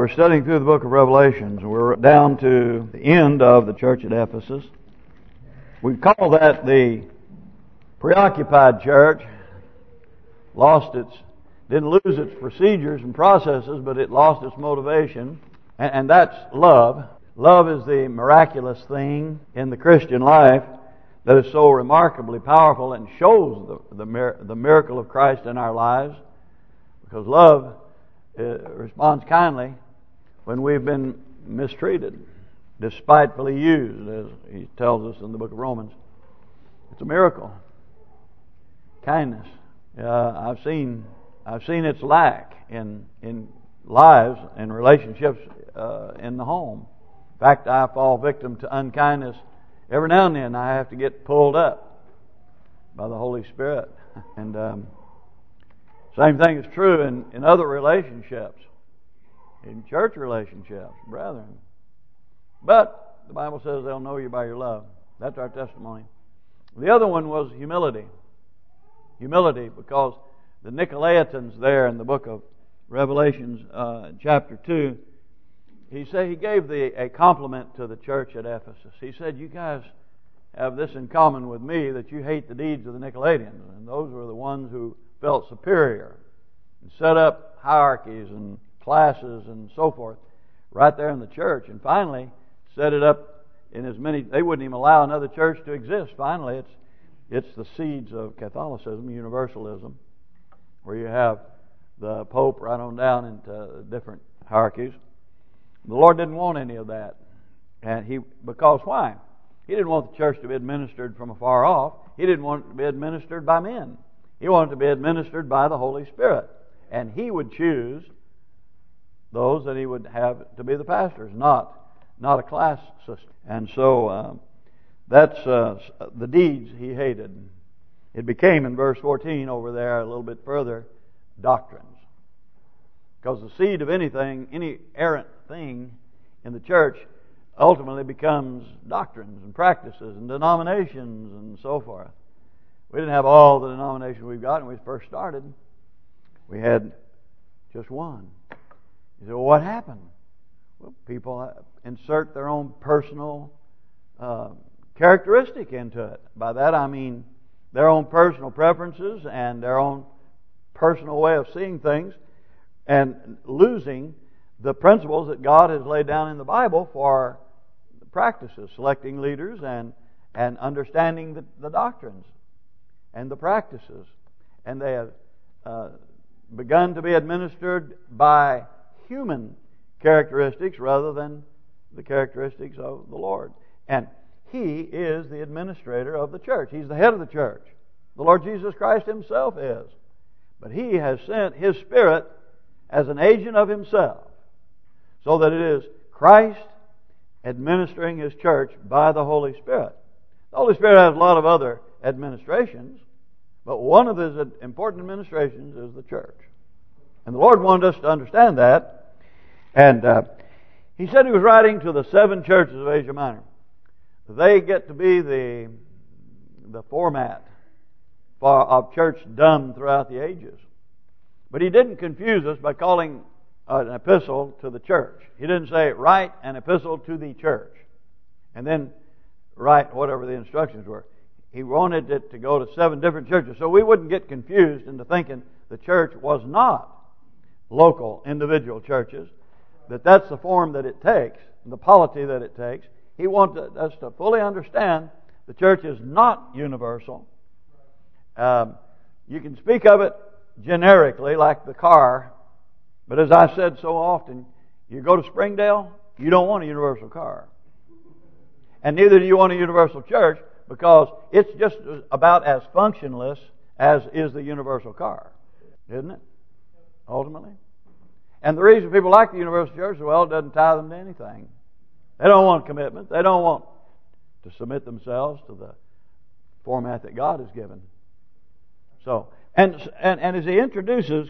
We're studying through the book of Revelations. We're down to the end of the church at Ephesus. We call that the preoccupied church. Didn't lose its procedures and processes, but it lost its motivation. And that's love. Love is the miraculous thing in the Christian life that is so remarkably powerful and shows the miracle of Christ in our lives. Because love responds kindly when we've been mistreated, despitefully used, as he tells us in the book of Romans. It's a miracle. Kindness. I've seen its lack in lives and relationships in the home. In fact, I fall victim to unkindness every now and then. I have to get pulled up by the Holy Spirit. And same thing is true in other relationships, in church relationships, brethren. But the Bible says they'll know you by your love. That's our testimony. The other one was humility. Humility, because the Nicolaitans there in the book of Revelations, chapter 2, he gave a compliment to the church at Ephesus. He said, "You guys have this in common with me, that you hate the deeds of the Nicolaitans." And those were the ones who felt superior and set up hierarchies and classes and so forth right there in the church. And finally set it up in as many, they wouldn't even allow another church to exist. Finally, it's the seeds of Catholicism, universalism, where you have the Pope right on down into different hierarchies. The Lord didn't want any of that. Because why? He didn't want the church to be administered from afar off. He didn't want it to be administered by men. He wanted it to be administered by the Holy Spirit. And He would choose those that He would have to be the pastors, not a class system. And so that's the deeds He hated. It became, in verse 14 over there a little bit further, doctrines. Because the seed of anything, any errant thing in the church, ultimately becomes doctrines and practices and denominations and so forth. We didn't have all the denominations we've got when we first started. We had just one. You say, well, what happened? Well, people insert their own personal characteristic into it. By that I mean their own personal preferences and their own personal way of seeing things, and losing the principles that God has laid down in the Bible for the practices, selecting leaders and understanding the doctrines and the practices. And they have begun to be administered by human characteristics rather than the characteristics of the Lord. And He is the administrator of the church. He's the head of the church. The Lord Jesus Christ Himself is. But He has sent His Spirit as an agent of Himself, so that it is Christ administering His church by the Holy Spirit. The Holy Spirit has a lot of other administrations, but one of His important administrations is the church. And the Lord wanted us to understand that. And He said He was writing to the 7 churches of Asia Minor. They get to be the format of church done throughout the ages. But He didn't confuse us by calling an epistle to the church. He didn't say, write an epistle to the church, and then write whatever the instructions were. He wanted it to go to 7 different churches, so we wouldn't get confused into thinking the church was not local, individual churches, that's the form that it takes, the polity that it takes. He wanted us to fully understand the church is not universal. You can speak of it generically, like the car, but as I said so often, you go to Springdale, you don't want a universal car. And neither do you want a universal church, because it's just about as functionless as is the universal car, isn't it? Ultimately. And the reason people like the universal church, well, it doesn't tie them to anything. They don't want commitment. They don't want to submit themselves to the format that God has given. So, and as he introduces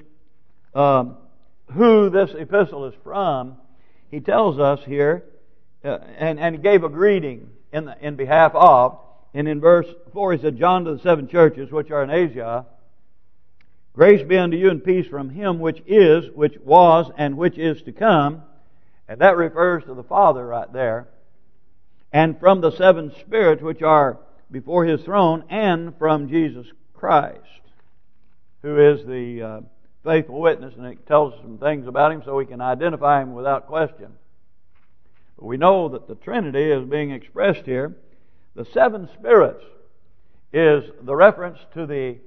who this epistle is from, he tells us here, and he gave a greeting in behalf of, and in verse 4 he said, John to the 7 churches which are in Asia, grace be unto you and peace from Him which is, which was, and which is to come, And that refers to the Father right there. And from the seven spirits which are before His throne, and from Jesus Christ, who is the faithful witness, and it tells us some things about Him so we can identify Him without question. But we know that the Trinity is being expressed here. The seven spirits is the reference to the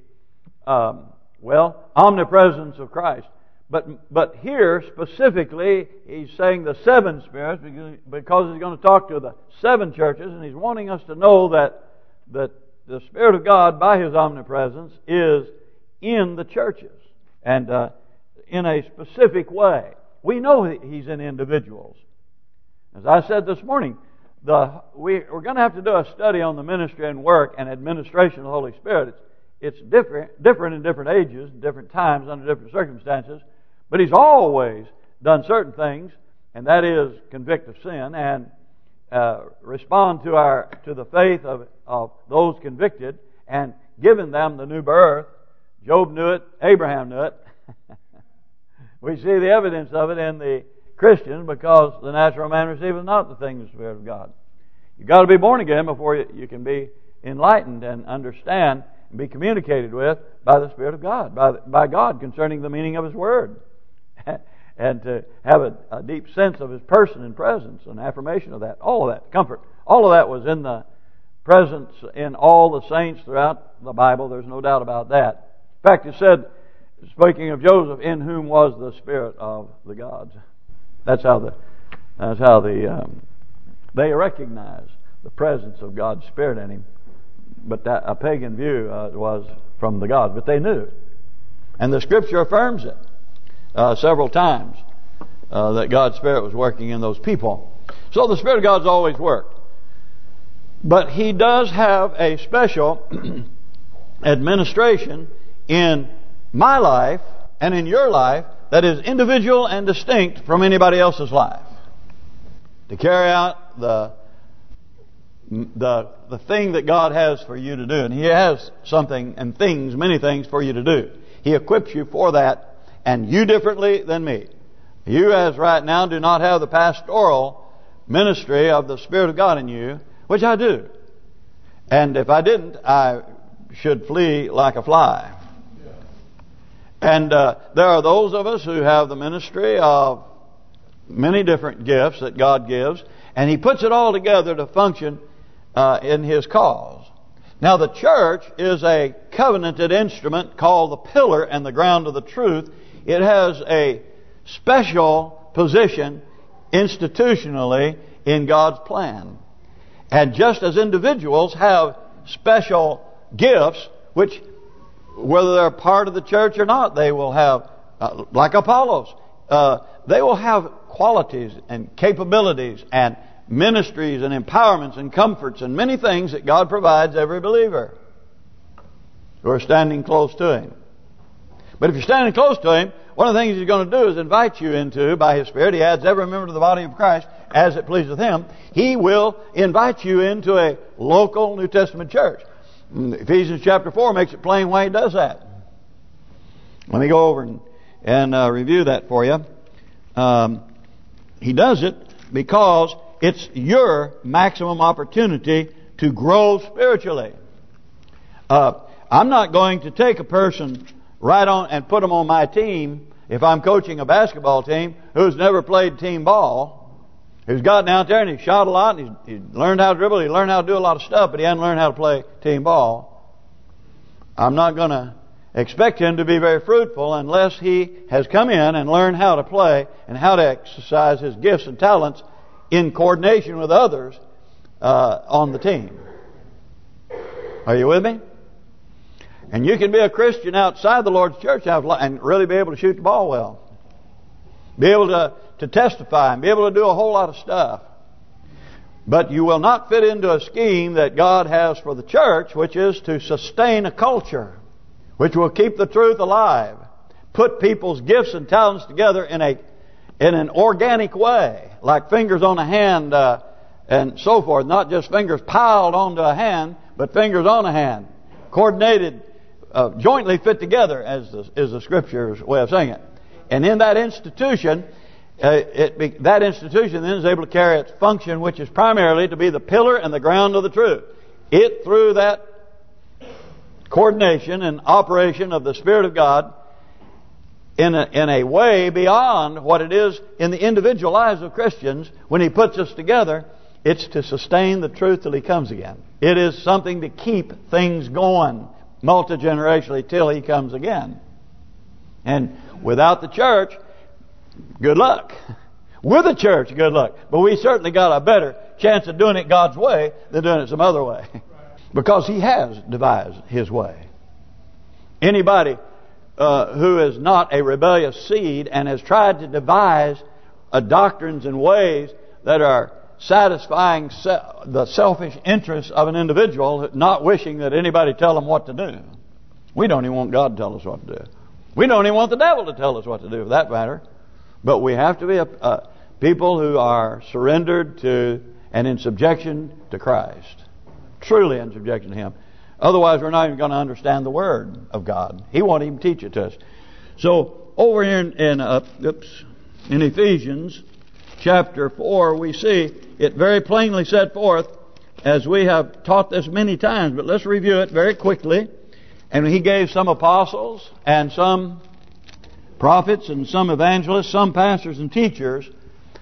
omnipresence of Christ. But here specifically, He's saying the seven spirits because He's going to talk to the seven churches, and He's wanting us to know that the Spirit of God, by His omnipresence, is in the churches, and in a specific way. We know He's in individuals. As I said this morning, we're going to have to do a study on the ministry and work and administration of the Holy Spirit. It's different in different ages, different times, under different circumstances. But He's always done certain things, and that is convict of sin and respond to the faith of those convicted and given them the new birth. Job knew it. Abraham knew it. We see the evidence of it in the Christians because the natural man receiveth not the things of the Spirit of God. You've got to be born again before you can be enlightened and understand and be communicated with by the Spirit of God, by God concerning the meaning of His Word. And to have a deep sense of His person and presence, an affirmation of that, all of that, comfort. All of that was in the presence in all the saints throughout the Bible. There's no doubt about that. In fact, it said, speaking of Joseph, in whom was the Spirit of the gods. That's how they recognize the presence of God's Spirit in him. But that a pagan view was from the gods, but they knew, and the Scripture affirms it several times that God's Spirit was working in those people. So the Spirit of God's always worked, but He does have a special administration in my life and in your life that is individual and distinct from anybody else's life, to carry out the thing that God has for you to do. And He has something and things, many things for you to do. He equips you for that, and you differently than me. You as right now do not have the pastoral ministry of the Spirit of God in you, which I do. And if I didn't, I should flee like a fly. And there are those of us who have the ministry of many different gifts that God gives, and He puts it all together to function in His cause. Now the church is a covenanted instrument called the pillar and the ground of the truth. It has a special position institutionally in God's plan. And just as individuals have special gifts, which whether they're part of the church or not, they will have, like Apollos, they will have qualities and capabilities and ministries and empowerments and comforts and many things that God provides every believer who are standing close to Him. But if you're standing close to Him, one of the things He's going to do is invite you into, by His Spirit, He adds every member to the body of Christ as it pleaseth Him. He will invite you into a local New Testament church. Ephesians chapter 4 makes it plain why He does that. Let me go over and review that for you. He does it because it's your maximum opportunity to grow spiritually. I'm not going to take a person right on and put them on my team if I'm coaching a basketball team who's never played team ball, who's gotten out there and he's shot a lot, and he's learned how to dribble, he learned how to do a lot of stuff, but he hasn't learned how to play team ball. I'm not going to expect him to be very fruitful unless he has come in and learned how to play and how to exercise his gifts and talents in coordination with others on the team. Are you with me? And you can be a Christian outside the Lord's church and really be able to shoot the ball well. Be able to testify and be able to do a whole lot of stuff. But you will not fit into a scheme that God has for the church, which is to sustain a culture, which will keep the truth alive, put people's gifts and talents together in an organic way, like fingers on a hand and so forth. Not just fingers piled onto a hand, but fingers on a hand, coordinated, jointly fit together, as is the Scripture's way of saying it. And in that institution, that institution then is able to carry its function, which is primarily to be the pillar and the ground of the truth. It, through that coordination and operation of the Spirit of God, in a way beyond what it is in the individual lives of Christians, when He puts us together, it's to sustain the truth till He comes again. It is something to keep things going multi-generationally till He comes again. And without the church, good luck. With the church, good luck. But we certainly got a better chance of doing it God's way than doing it some other way. Because He has devised His way. Anybody who is not a rebellious seed and has tried to devise doctrines and ways that are satisfying the selfish interests of an individual, not wishing that anybody tell them what to do. We don't even want God to tell us what to do. We don't even want the devil to tell us what to do, for that matter. But we have to be people who are surrendered to and in subjection to Christ. Truly in subjection to Him. Otherwise, we're not even going to understand the Word of God. He won't even teach it to us. So, over here in Ephesians chapter 4, we see it very plainly set forth, as we have taught this many times, but let's review it very quickly. And He gave some apostles and some prophets and some evangelists, some pastors and teachers.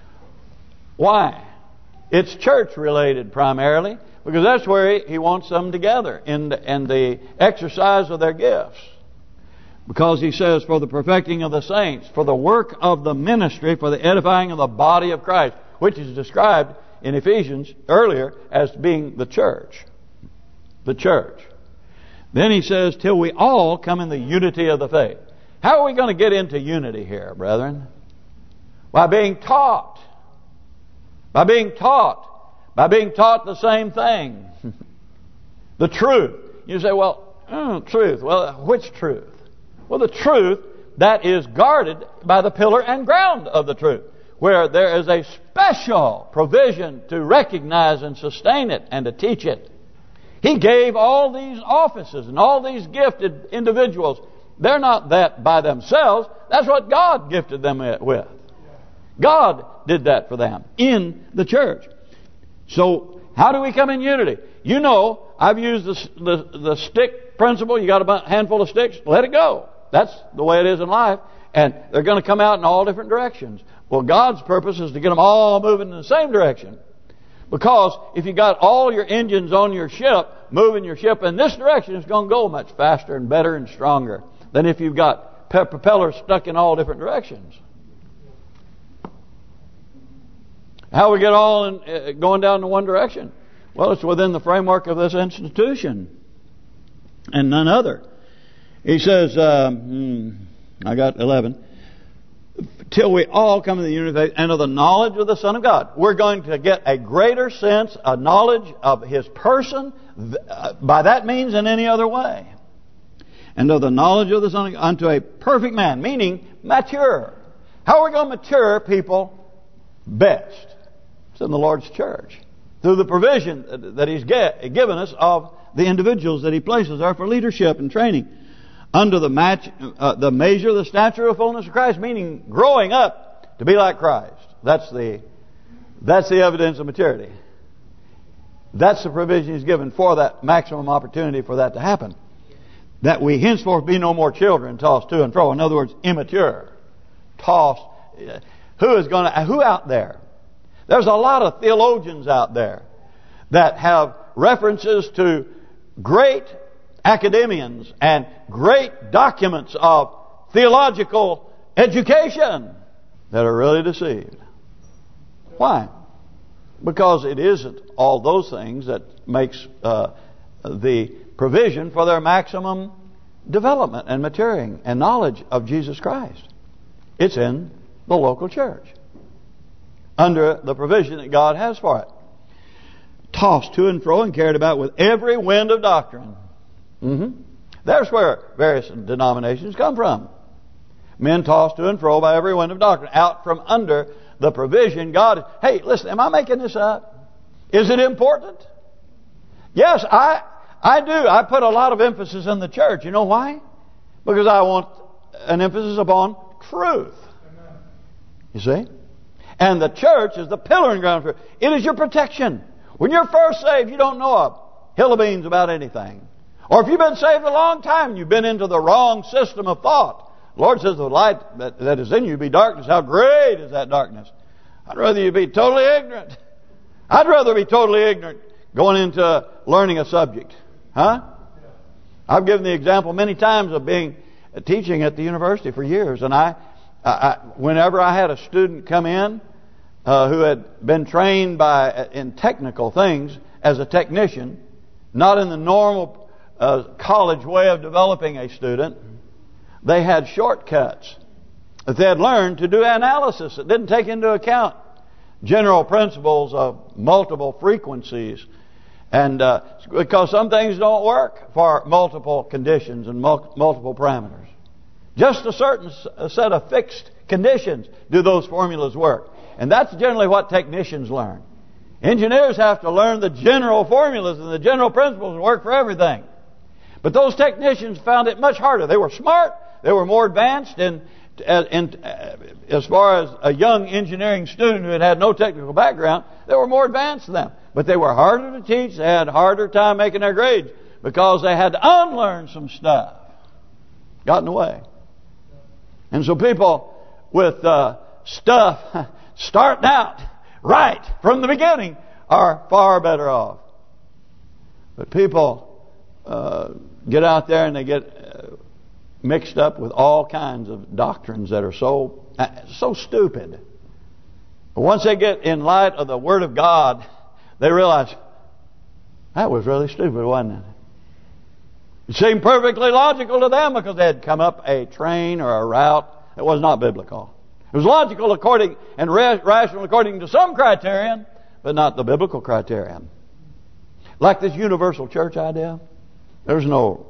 Why? It's church related primarily, because that's where He wants them together in the exercise of their gifts. Because He says, for the perfecting of the saints, for the work of the ministry, for the edifying of the body of Christ, which is described in Ephesians earlier as being the church. The church. Then He says, till we all come in the unity of the faith. How are we going to get into unity here, brethren? By being taught. By being taught. By being taught the same thing. The truth. You say, well, truth. Well, which truth? Well, the truth that is guarded by the pillar and ground of the truth, where there is a special provision to recognize and sustain it and to teach it. He gave all these offices and all these gifted individuals. They're not that by themselves. That's what God gifted them with. God did that for them in the church. So, how do we come in unity? You know, I've used the stick principle. You got a handful of sticks, let it go. That's the way it is in life. And they're going to come out in all different directions. Well, God's purpose is to get them all moving in the same direction. Because if you got all your engines on your ship, moving your ship in this direction, it's going to go much faster and better and stronger than if you've got propellers stuck in all different directions. How we get all going down in one direction? Well, it's within the framework of this institution and none other. He says, I got 11. Till we all come to the unity of faith and of the knowledge of the Son of God. We're going to get a greater sense, a knowledge of His person, by that means in any other way. And of the knowledge of the Son of God unto a perfect man, meaning mature. How are we going to mature people best? It's in the Lord's church. Through the provision that He's given us of the individuals that He places there for leadership and training. Under the measure of the stature of the fullness of Christ, meaning growing up to be like Christ. That's the evidence of maturity. That's the provision He's given for that maximum opportunity for that to happen. That we henceforth be no more children, tossed to and fro. In other words, immature, tossed. Who out there? There's a lot of theologians out there that have references to great academians and great documents of theological education that are really deceived. Why? Because it isn't all those things that makes the provision for their maximum development and maturing and knowledge of Jesus Christ. It's in the local church under the provision that God has for it. Tossed to and fro and carried about with every wind of doctrine. There's where various denominations come from. Men tossed to and fro by every wind of doctrine, out from under the provision God. Hey, listen, am I making this up? Is it important? Yes, I do. I put a lot of emphasis in the church. You know why? Because I want an emphasis upon truth. You see? And the church is the pillar and ground for it. It is your protection. When you're first saved, you don't know a hill of beans about anything. Or if you've been saved a long time, you've been into the wrong system of thought. The Lord says the light that is in you be darkness. How great is that darkness? I'd rather you be totally ignorant. I'd rather be totally ignorant going into learning a subject. Huh? I've given the example many times of being teaching at the university for years. And whenever I had a student come in who had been trained in technical things as a technician, not in the normal college way of developing a student, they had shortcuts that they had learned to do analysis that didn't take into account general principles of multiple frequencies. And because some things don't work for multiple conditions and multiple parameters. Just a certain set of fixed conditions do those formulas work. And that's generally what technicians learn. Engineers have to learn the general formulas and the general principles and work for everything. But those technicians found it much harder. They were smart. They were more advanced in as far as a young engineering student who had no technical background. They were more advanced than them. But they were harder to teach. They had a harder time making their grades because they had to unlearn some stuff. Got in the way. And so people with stuff starting out right from the beginning are far better off. But people get out there and they get mixed up with all kinds of doctrines that are so stupid. But once they get in light of the Word of God, they realize, that was really stupid, wasn't it? It seemed perfectly logical to them because they had come up a train or a route that was not biblical. It was logical according and rational according to some criterion, but not the biblical criterion. Like this universal church idea, there's no,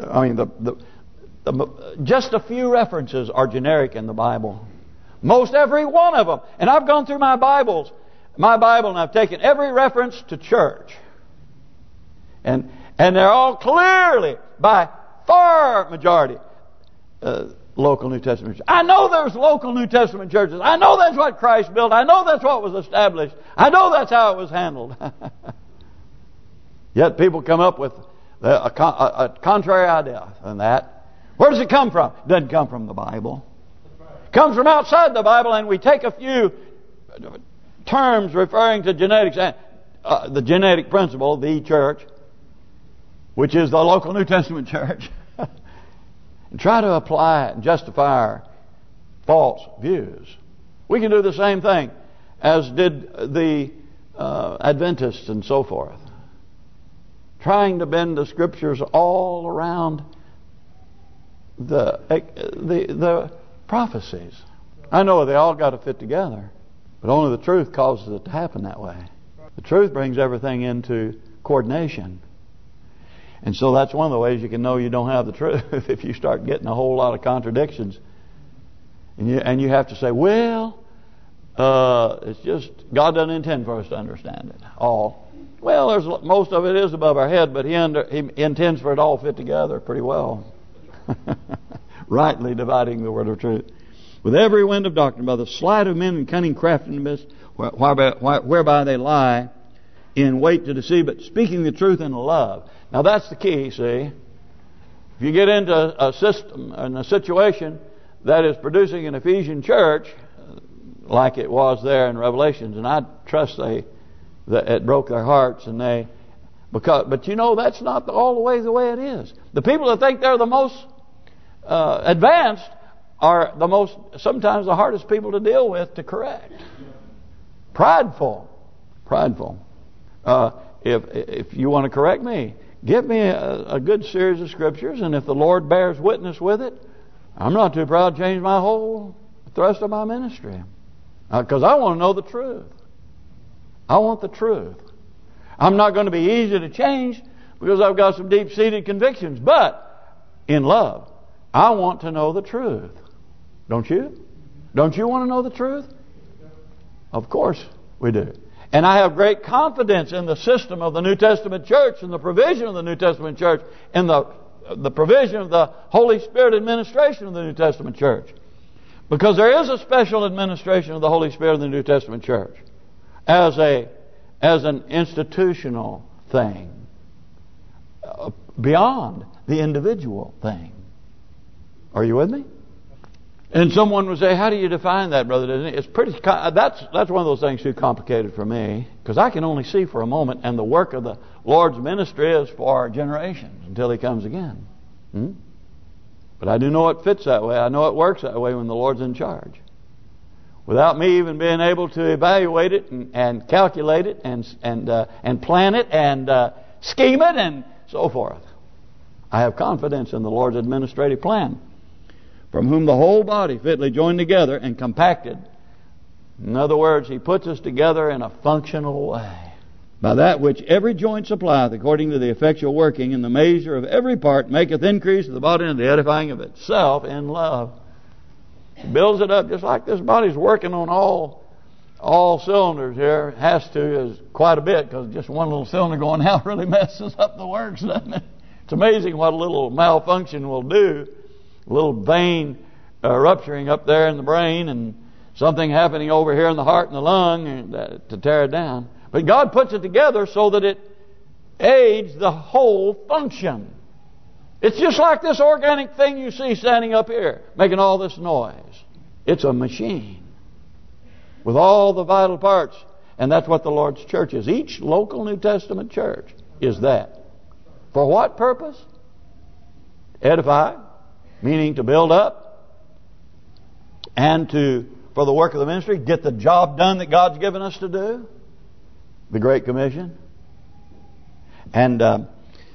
just a few references are generic in the Bible. Most every one of them. And I've gone through my Bible and I've taken every reference to church. And they're all clearly, by far majority, local New Testament churches. I know there's local New Testament churches. I know that's what Christ built. I know that's what was established. I know that's how it was handled. Yet people come up with a contrary idea than that. Where does it come from? It doesn't come from the Bible. It comes from outside the Bible, and we take a few terms referring to genetics, the genetic principle, the church, which is the local New Testament church, and try to apply it and justify our false views. We can do the same thing as did the Adventists and so forth. Trying to bend the Scriptures all around the prophecies. I know they all got to fit together, but only the truth causes it to happen that way. The truth brings everything into coordination. And so that's one of the ways you can know you don't have the truth, if you start getting a whole lot of contradictions. And you have to say, well, it's just God doesn't intend for us to understand it all. Well, most of it is above our head, but He intends for it all fit together pretty well. Rightly dividing the word of truth. With every wind of doctrine, by the sleight of men and cunning craftiness, whereby they lie in wait to deceive, but speaking the truth in love. Now that's the key, see. If you get into a system and a situation that is producing an Ephesian church, like it was there in Revelations, and I trust that it broke their hearts, and but you know that's not all the way it is. The people that think they're the most advanced are sometimes the hardest people to deal with, to correct. Prideful. If you want to correct me, give me a good series of scriptures, and if the Lord bears witness with it, I'm not too proud to change my whole thrust of my ministry. Because I want to know the truth. I want the truth. I'm not going to be easy to change because I've got some deep-seated convictions. But in love, I want to know the truth. Don't you? Don't you want to know the truth? Of course we do. And I have great confidence in the system of the New Testament church and the provision of the New Testament church and the provision of the Holy Spirit administration of the New Testament church. Because there is a special administration of the Holy Spirit in the New Testament church as an institutional thing beyond the individual thing. Are you with me? And someone would say, how do you define that, Brother Disney? It's pretty. That's one of those things too complicated for me, because I can only see for a moment, and the work of the Lord's ministry is for generations until He comes again. But I do know it fits that way. I know it works that way when the Lord's in charge. Without me even being able to evaluate it and calculate it and plan it and scheme it and so forth, I have confidence in the Lord's administrative plan, from whom the whole body fitly joined together and compacted. In other words, He puts us together in a functional way. By that which every joint supplieth, according to the effectual working in the measure of every part, maketh increase of the body and the edifying of itself in love. He builds it up just like this body's working on all cylinders here. It has to, is quite a bit, because just one little cylinder going out really messes up the works, doesn't it? It's amazing what a little malfunction will do. A little vein rupturing up there in the brain, and something happening over here in the heart and the lung to tear it down. But God puts it together so that it aids the whole function. It's just like this organic thing you see standing up here, making all this noise. It's a machine with all the vital parts. And that's what the Lord's church is. Each local New Testament church is that. For what purpose? Edify, meaning to build up, and for the work of the ministry, get the job done that God's given us to do, the Great Commission, and to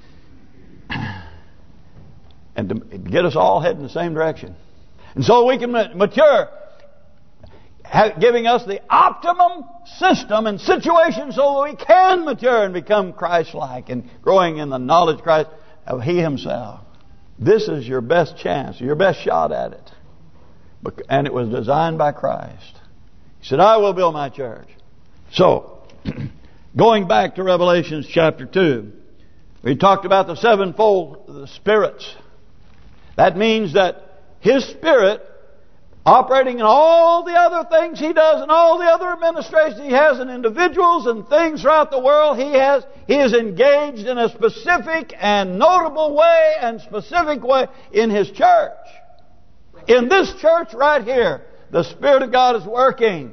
get us all heading in the same direction. And so we can mature, giving us the optimum system and situation so that we can mature and become Christ-like and growing in the knowledge of Christ, of He Himself. This is your best chance, your best shot at it. And it was designed by Christ. He said, I will build my church. So, going back to Revelation chapter 2, we talked about the sevenfold spirits. That means that His Spirit, operating in all the other things He does and all the other administrations He has in individuals and things throughout the world, He is engaged in a specific and notable way and specific way in His church. In this church right here, the Spirit of God is working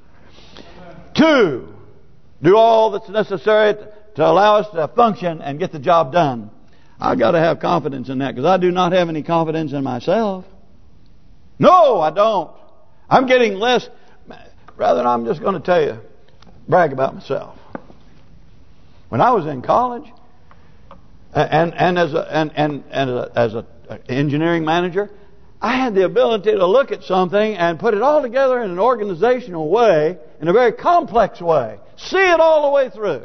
to do all that's necessary to allow us to function and get the job done. I've got to have confidence in that, because I do not have any confidence in myself. No, I don't. I'm getting less. Rather, I'm just going to tell you, brag about myself. When I was in college, and as an engineering manager, I had the ability to look at something and put it all together in an organizational way, in a very complex way. See it all the way through.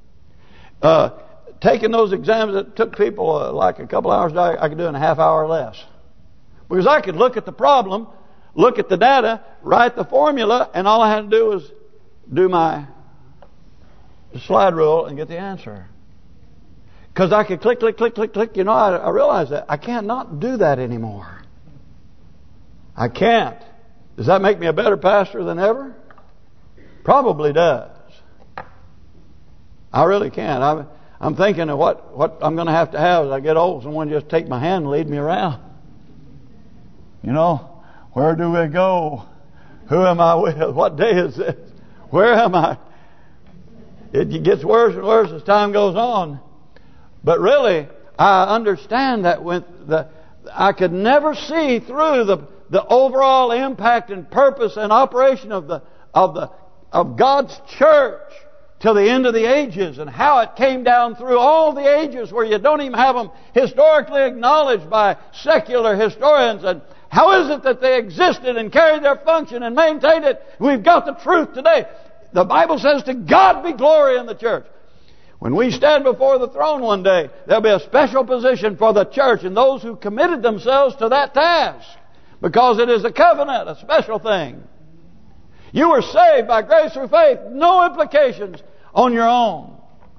Taking those exams that took people like a couple hours, I could do in a half hour or less. Because I could look at the problem, look at the data, write the formula, and all I had to do was do my slide rule and get the answer. Because I could click. You know, I realized that I can't not do that anymore. I can't. Does that make me a better pastor than ever? Probably does. I really can't. I'm thinking of what I'm going to have as I get old. Someone just take my hand and lead me around. You know, where do we go? Who am I with? What day is this? Where am I? It gets worse and worse as time goes on. But really, I understand that I could never see through the overall impact and purpose and operation of God's church till the end of the ages, and how it came down through all the ages where you don't even have them historically acknowledged by secular historians. And how is it that they existed and carried their function and maintained it? We've got the truth today. The Bible says, to God be glory in the church. When we stand before the throne one day, there'll be a special position for the church and those who committed themselves to that task, because it is a covenant, a special thing. You were saved by grace through faith, no implications on your own.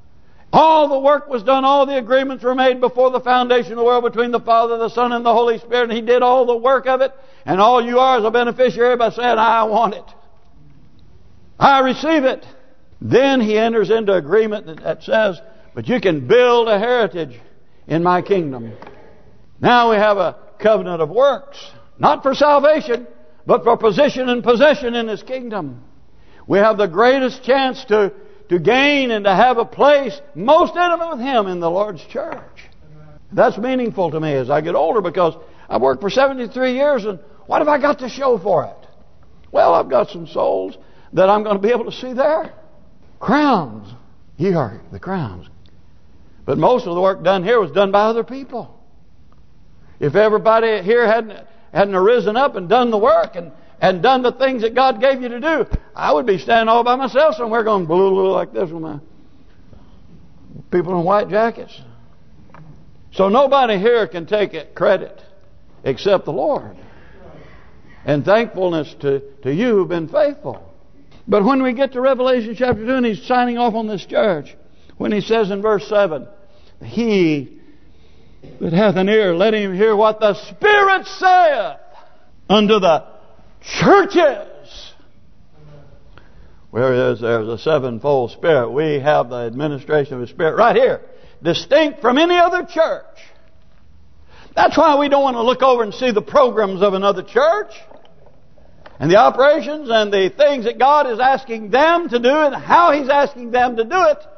All the work was done. All the agreements were made before the foundation of the world between the Father, the Son, and the Holy Spirit. And He did all the work of it. And all you are is a beneficiary by saying, I want it. I receive it. Then He enters into agreement that says, but you can build a heritage in my kingdom. Now we have a covenant of works. Not for salvation, but for position and possession in His kingdom. We have the greatest chance to gain and to have a place most intimate with Him in the Lord's church. That's meaningful to me as I get older, because I've worked for 73 years, and what have I got to show for it? Well, I've got some souls that I'm going to be able to see there. Crowns. Ye are the crowns. But most of the work done here was done by other people. If everybody here hadn't arisen up and done the work and done the things that God gave you to do, I would be standing all by myself somewhere going blue like this with my people in white jackets. So nobody here can take credit except the Lord. And thankfulness to you who've been faithful. But when we get to Revelation chapter 2 and He's signing off on this church, when He says in verse 7, He that hath an ear, let him hear what the Spirit saith unto the churches. Whereas there's a sevenfold Spirit, we have the administration of His Spirit right here, distinct from any other church. That's why we don't want to look over and see the programs of another church and the operations and the things that God is asking them to do and how He's asking them to do it.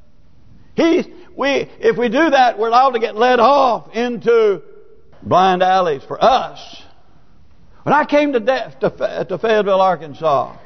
If we do that, we're allowed to get led off into blind alleys for us. When I came to Fayetteville, Arkansas,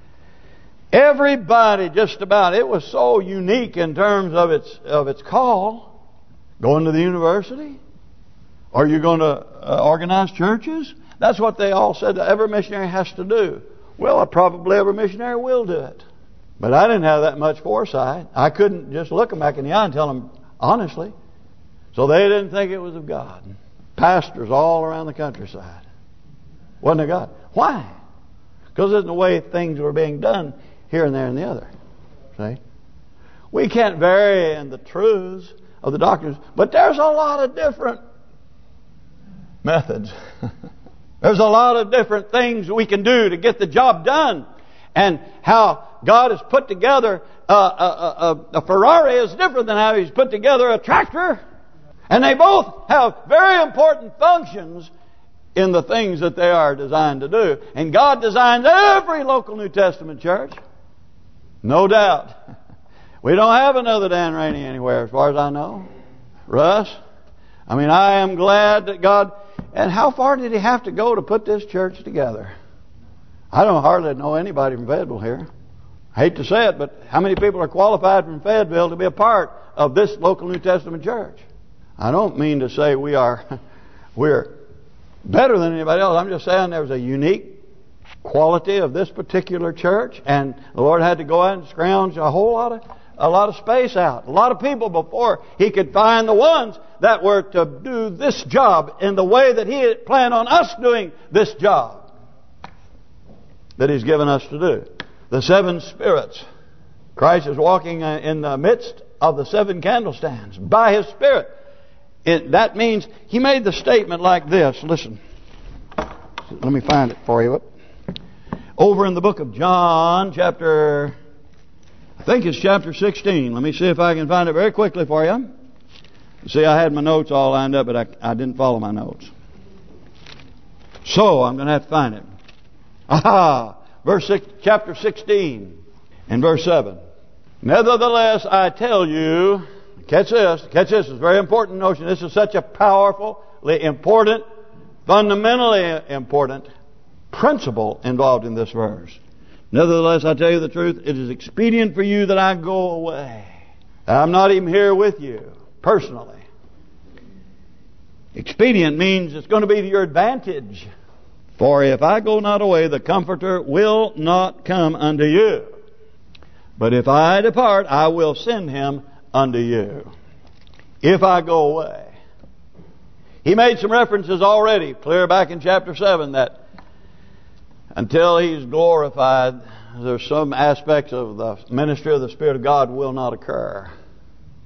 everybody just about, it was so unique in terms of its call. Going to the university? Are you going to organize churches? That's what they all said that every missionary has to do. Well, probably every missionary will do it. But I didn't have that much foresight. I couldn't just look them back in the eye and tell them honestly. So they didn't think it was of God. Pastors all around the countryside. Wasn't of God. Why? Because there's no way things were being done here and there and the other. See? We can't vary in the truths of the doctrines, but there's a lot of different methods. There's a lot of different things we can do to get the job done. And how God has put together a Ferrari is different than how He's put together a tractor. And they both have very important functions in the things that they are designed to do. And God designed every local New Testament church. No doubt. We don't have another Dan Rainey anywhere as far as I know. Russ? I mean, I am glad that God... And how far did He have to go to put this church together? I don't hardly know anybody from Fayetteville here. I hate to say it, but how many people are qualified from Fayetteville to be a part of this local New Testament church? I don't mean to say we're better than anybody else. I'm just saying there's a unique quality of this particular church, and the Lord had to go out and scrounge a lot of space out, a lot of people before He could find the ones that were to do this job in the way that He had planned on us doing this job that He's given us to do. The seven spirits. Christ is walking in the midst of the seven candlestands by His Spirit. That means He made the statement like this. Listen. Let me find it for you. Over in the book of John, I think it's chapter 16. Let me see if I can find it very quickly for you. See, I had my notes all lined up, but I didn't follow my notes. So, I'm going to have to find it. Aha! Chapter 16 and verse 7. Nevertheless, I tell you, catch this, it's a very important notion. This is such a powerfully important, fundamentally important principle involved in this verse. Nevertheless, I tell you the truth, it is expedient for you that I go away. I'm not even here with you, personally. Expedient means it's going to be to your advantage. For if I go not away, the Comforter will not come unto you. But if I depart, I will send Him unto you. If I go away. He made some references already, clear back in chapter 7, that until He's glorified, there's some aspects of the ministry of the Spirit of God will not occur.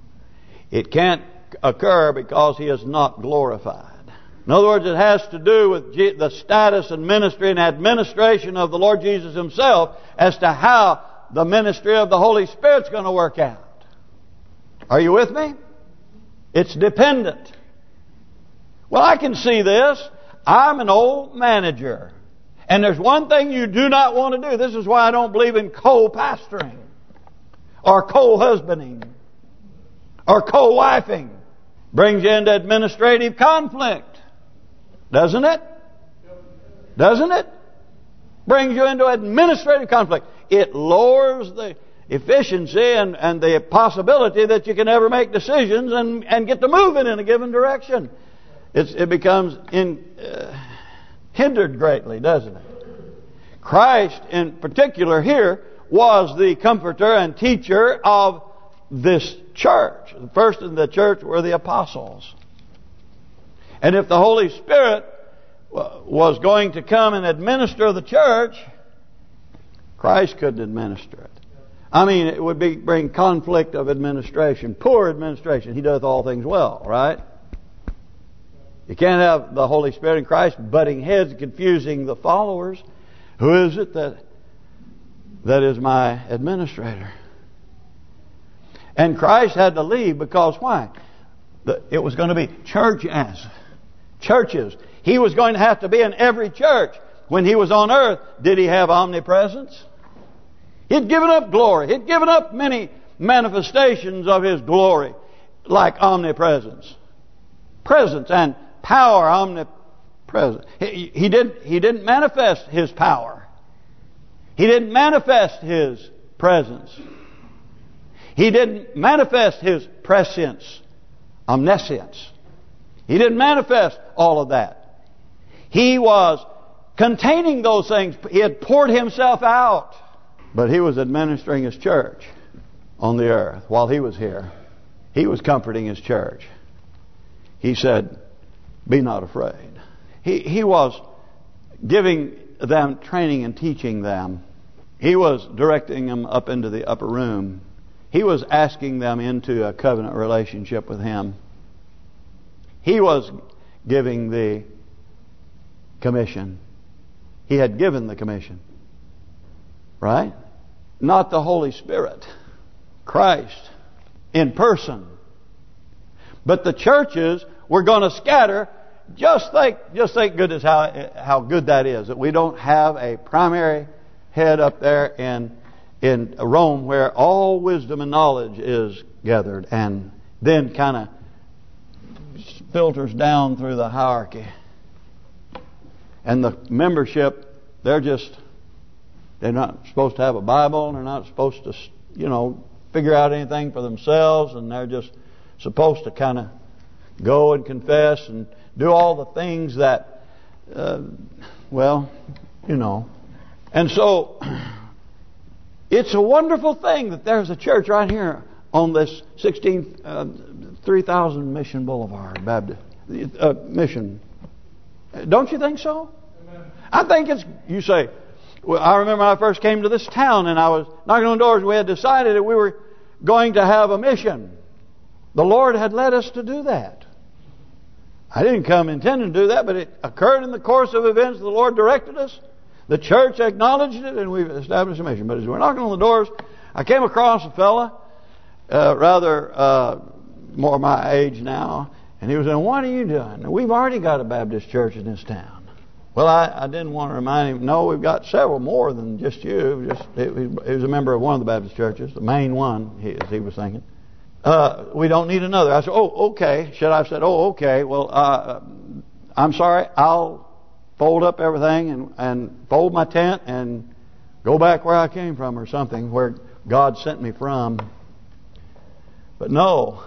It can't occur because He is not glorified. In other words, it has to do with the status and ministry and administration of the Lord Jesus Himself as to how the ministry of the Holy Spirit is going to work out. Are you with me? It's dependent. Well, I can see this. I'm an old manager. And there's one thing you do not want to do. This is why I don't believe in co-pastoring or co-husbanding or co-wifing. Brings you into administrative conflict. Doesn't it? Doesn't it? Brings you into administrative conflict. It lowers the efficiency and the possibility that you can ever make decisions and get to moving in a given direction. It becomes hindered greatly, doesn't it? Christ in particular here was the comforter and teacher of this church. The first in the church were the apostles. And if the Holy Spirit was going to come and administer the church, Christ couldn't administer it. I mean, it would bring conflict of administration, poor administration. He doeth all things well, right? You can't have the Holy Spirit and Christ butting heads, confusing the followers. Who is it that is my administrator? And Christ had to leave because why? It was going to be churches. He was going to have to be in every church. When He was on earth, did He have omnipresence? He'd given up glory. He'd given up many manifestations of His glory, like omnipresence, presence, and power. Omnipresence. He didn't manifest His power. He didn't manifest His presence. He didn't manifest His prescience, omniscience. He didn't manifest all of that. He was containing those things. He had poured Himself out. But He was administering His church on the earth while He was here. He was comforting His church. He said, be not afraid. He was giving them training and teaching them. He was directing them up into the upper room. He was asking them into a covenant relationship with Him. He was giving the commission. He had given the commission. Right? Not the Holy Spirit. Christ in person. But the churches were going to scatter. Just think goodness how good that is. That we don't have a primary head up there in Rome where all wisdom and knowledge is gathered and then kind of filters down through the hierarchy. And the membership, they're not supposed to have a Bible, and they're not supposed to, figure out anything for themselves, and they're just supposed to kind of go and confess and do all the things that, And so, it's a wonderful thing that there's a church right here on this 3000 Mission Boulevard Baptist mission. Don't you think so? Amen. I think it's, you say, well, I remember when I first came to this town and I was knocking on doors. We had decided that we were going to have a mission. The Lord had led us to do that. I didn't come intending to do that, but it occurred in the course of events. The Lord directed us. The church acknowledged it, and we've established a mission. But as we were knocking on the doors, I came across a fella, more my age now, and he was saying, "What are you doing? We've already got a Baptist church in this town." Well, I didn't want to remind him, no, we've got several more than just you. He was a member of one of the Baptist churches, the main one, as he was thinking. We don't need another. I said, oh, okay. Should I have said, oh, okay. Well, I'm sorry. I'll fold up everything and fold my tent and go back where I came from or something, where God sent me from. But no.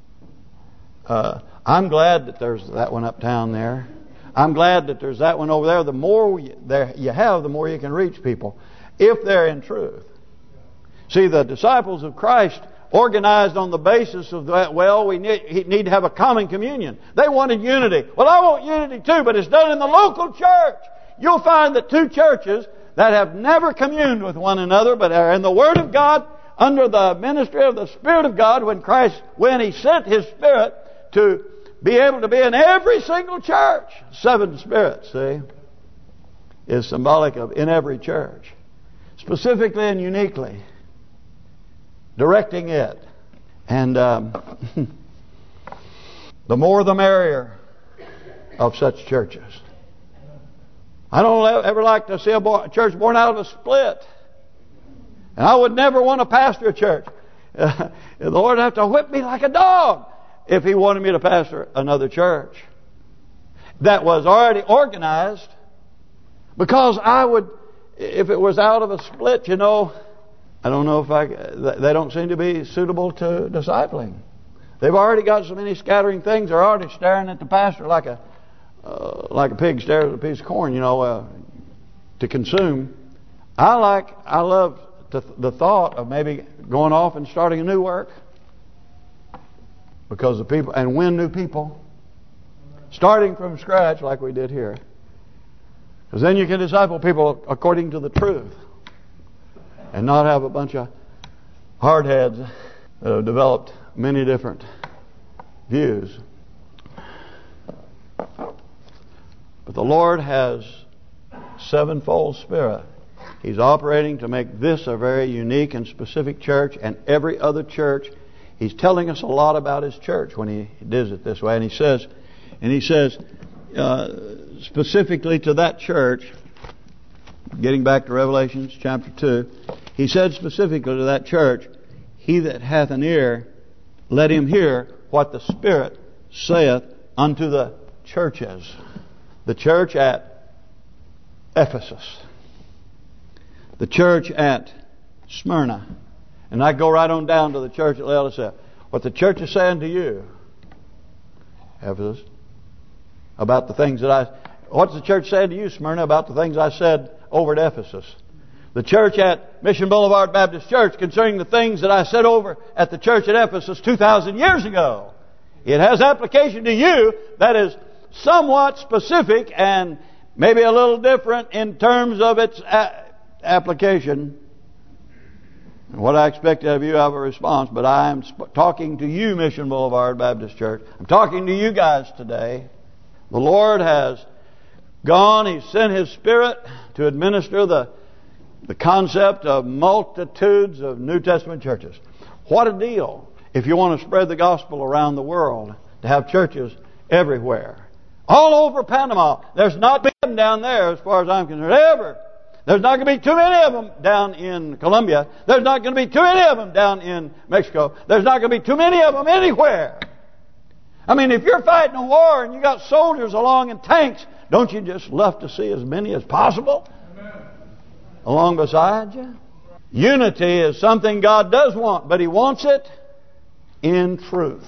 I'm glad that there's that one uptown there. I'm glad that there's that one over there. The more you have, the more you can reach people, if they're in truth. See, the disciples of Christ organized on the basis of that, well, we need to have a common communion. They wanted unity. Well, I want unity too, but it's done in the local church. You'll find that two churches that have never communed with one another, but are in the Word of God, under the ministry of the Spirit of God when He sent His Spirit to be able to be in every single church. 7 spirits, see, is symbolic of in every church. Specifically and uniquely. Directing it. And the more the merrier of such churches. I don't ever like to see a church born out of a split. And I would never want to pastor a church. The Lord would have to whip me like a dog if He wanted me to pastor another church that was already organized. Because I would, if it was out of a split, I don't know if they don't seem to be suitable to discipling. They've already got so many scattering things. They're already staring at the pastor like a pig stares at a piece of corn, to consume. I love the thought of maybe going off and starting a new work. Because the people, and win new people. Starting from scratch like we did here. Because then you can disciple people according to the truth. And not have a bunch of hardheads that have developed many different views. But the Lord has 7-fold Spirit. He's operating to make this a very unique and specific church, and every other church. He's telling us a lot about His church when He does it this way. And He says specifically to that church, getting back to Revelation chapter 2, He said specifically to that church, He that hath an ear, let him hear what the Spirit saith unto the churches. The church at Ephesus. The church at Smyrna. And I go right on down to the church at Laodicea. What the church is saying to you, Ephesus, about the things that what's the church saying to you, Smyrna, about the things I said over at Ephesus? The church at Mission Boulevard Baptist Church concerning the things that I said over at the church at Ephesus 2,000 years ago. It has application to you that is somewhat specific and maybe a little different in terms of its application. And what I expect of you, I have a response. But I am talking to you, Mission Boulevard Baptist Church. I'm talking to you guys today. The Lord has gone. He's sent His Spirit to administer the concept of multitudes of New Testament churches. What a deal if you want to spread the gospel around the world, to have churches everywhere. All over Panama. There's not been down there as far as I'm concerned ever. There's not going to be too many of them down in Colombia. There's not going to be too many of them down in Mexico. There's not going to be too many of them anywhere. I mean, if you're fighting a war and you got soldiers along in tanks, don't you just love to see as many as possible along beside you? Unity is something God does want, but He wants it in truth.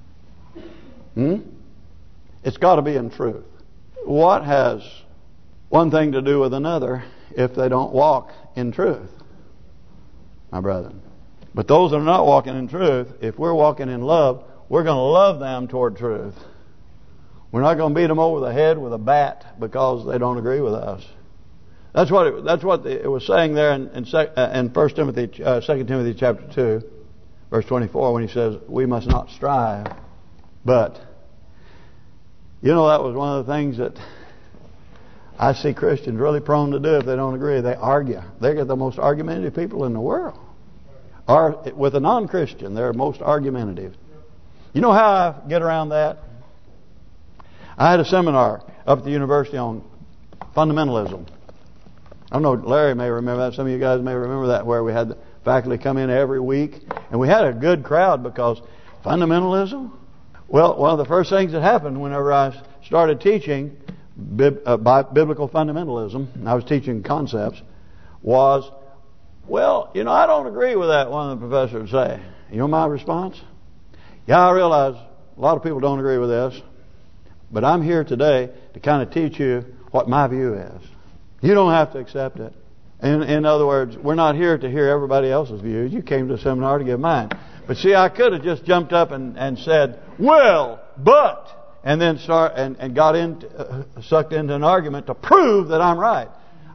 It's got to be in truth. What has one thing to do with another if they don't walk in truth, my brethren? But those that are not walking in truth, if we're walking in love, we're going to love them toward truth. We're not going to beat them over the head with a bat because they don't agree with us. That's what it was saying there in 2 Timothy chapter 2, verse 24, when he says we must not strive. But that was one of the things that I see Christians really prone to do if they don't agree. They argue. They're the most argumentative people in the world. Or with a non-Christian, they're most argumentative. You know how I get around that? I had a seminar up at the university on fundamentalism. I don't know, Larry may remember that. Some of you guys may remember that, where we had the faculty come in every week. And we had a good crowd because fundamentalism? Well, one of the first things that happened whenever I started teaching biblical fundamentalism, and I was teaching concepts, was, I don't agree with that, one of the professors would say. You know my response? Yeah, I realize a lot of people don't agree with this, but I'm here today to kind of teach you what my view is. You don't have to accept it. In other words, we're not here to hear everybody else's views. You came to the seminar to give mine. But see, I could have just jumped up and said, well, but, and then got sucked into an argument to prove that I'm right.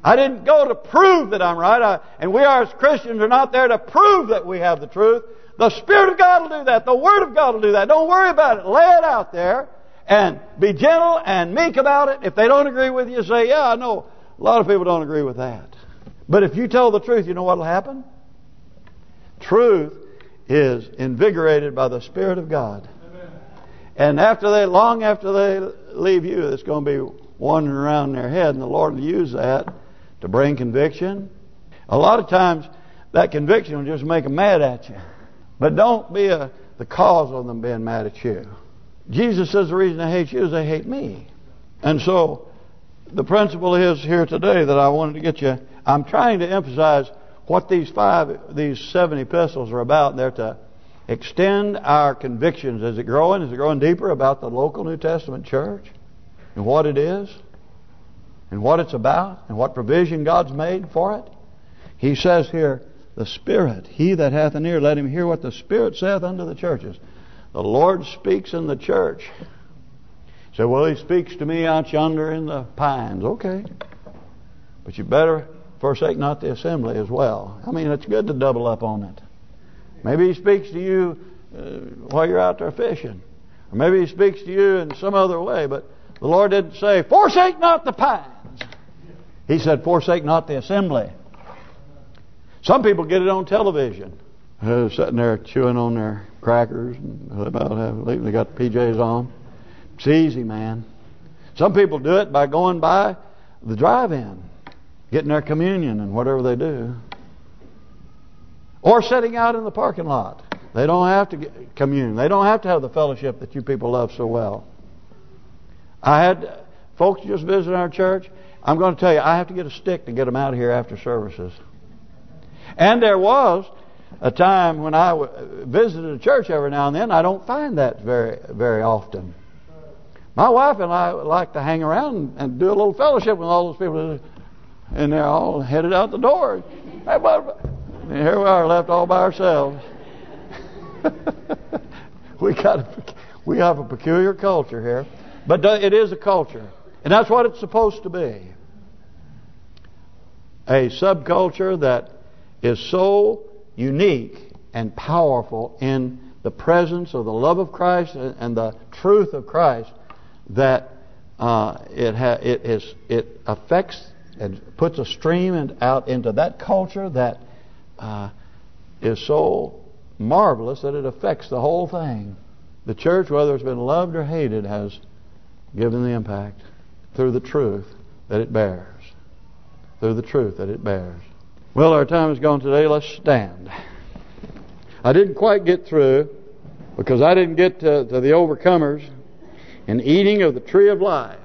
I didn't go to prove that I'm right. And we as Christians are not there to prove that we have the truth. The Spirit of God will do that. The Word of God will do that. Don't worry about it. Lay it out there and be gentle and meek about it. If they don't agree with you, say, yeah, I know a lot of people don't agree with that. But if you tell the truth, you know what will happen? Truth is invigorated by the Spirit of God. And long after they leave you, it's going to be wandering around in their head, and the Lord will use that to bring conviction. A lot of times, that conviction will just make them mad at you. But don't be the cause of them being mad at you. Jesus says the reason they hate you is they hate me. And so, the principle is here today that I wanted to get you. I'm trying to emphasize what these 7 epistles are about. They're to extend our convictions. Is it growing? Is it growing deeper about the local New Testament church? And what it is? And what it's about? And what provision God's made for it? He says here, the Spirit, he that hath an ear, let him hear what the Spirit saith unto the churches. The Lord speaks in the church. So, well, He speaks to me out yonder in the pines. Okay. But you better forsake not the assembly as well. I mean, it's good to double up on it. Maybe He speaks to you while you're out there fishing. Or maybe He speaks to you in some other way. But the Lord didn't say, forsake not the pines. He said, forsake not the assembly. Some people get it on television. Sitting there chewing on their crackers. And they got the PJs on. It's easy, man. Some people do it by going by the drive-in, getting their communion and whatever they do. Or sitting out in the parking lot. They don't have to get communion. They don't have to have the fellowship that you people love so well. I had folks just visit our church. I'm going to tell you, I have to get a stick to get them out of here after services. And there was a time when I visited a church every now and then. I don't find that very, very often. My wife and I like to hang around and do a little fellowship with all those people. And they're all headed out the door. And here we are, left all by ourselves. We have a peculiar culture here. But it is a culture. And that's what it's supposed to be. A subculture that is so unique and powerful in the presence of the love of Christ and the truth of Christ that it affects and puts a stream out into that culture that is so marvelous that it affects the whole thing. The church, whether it's been loved or hated, has given the impact through the truth that it bears. Through the truth that it bears. Well, our time is gone today. Let's stand. I didn't quite get through because I didn't get to the overcomers and eating of the tree of life.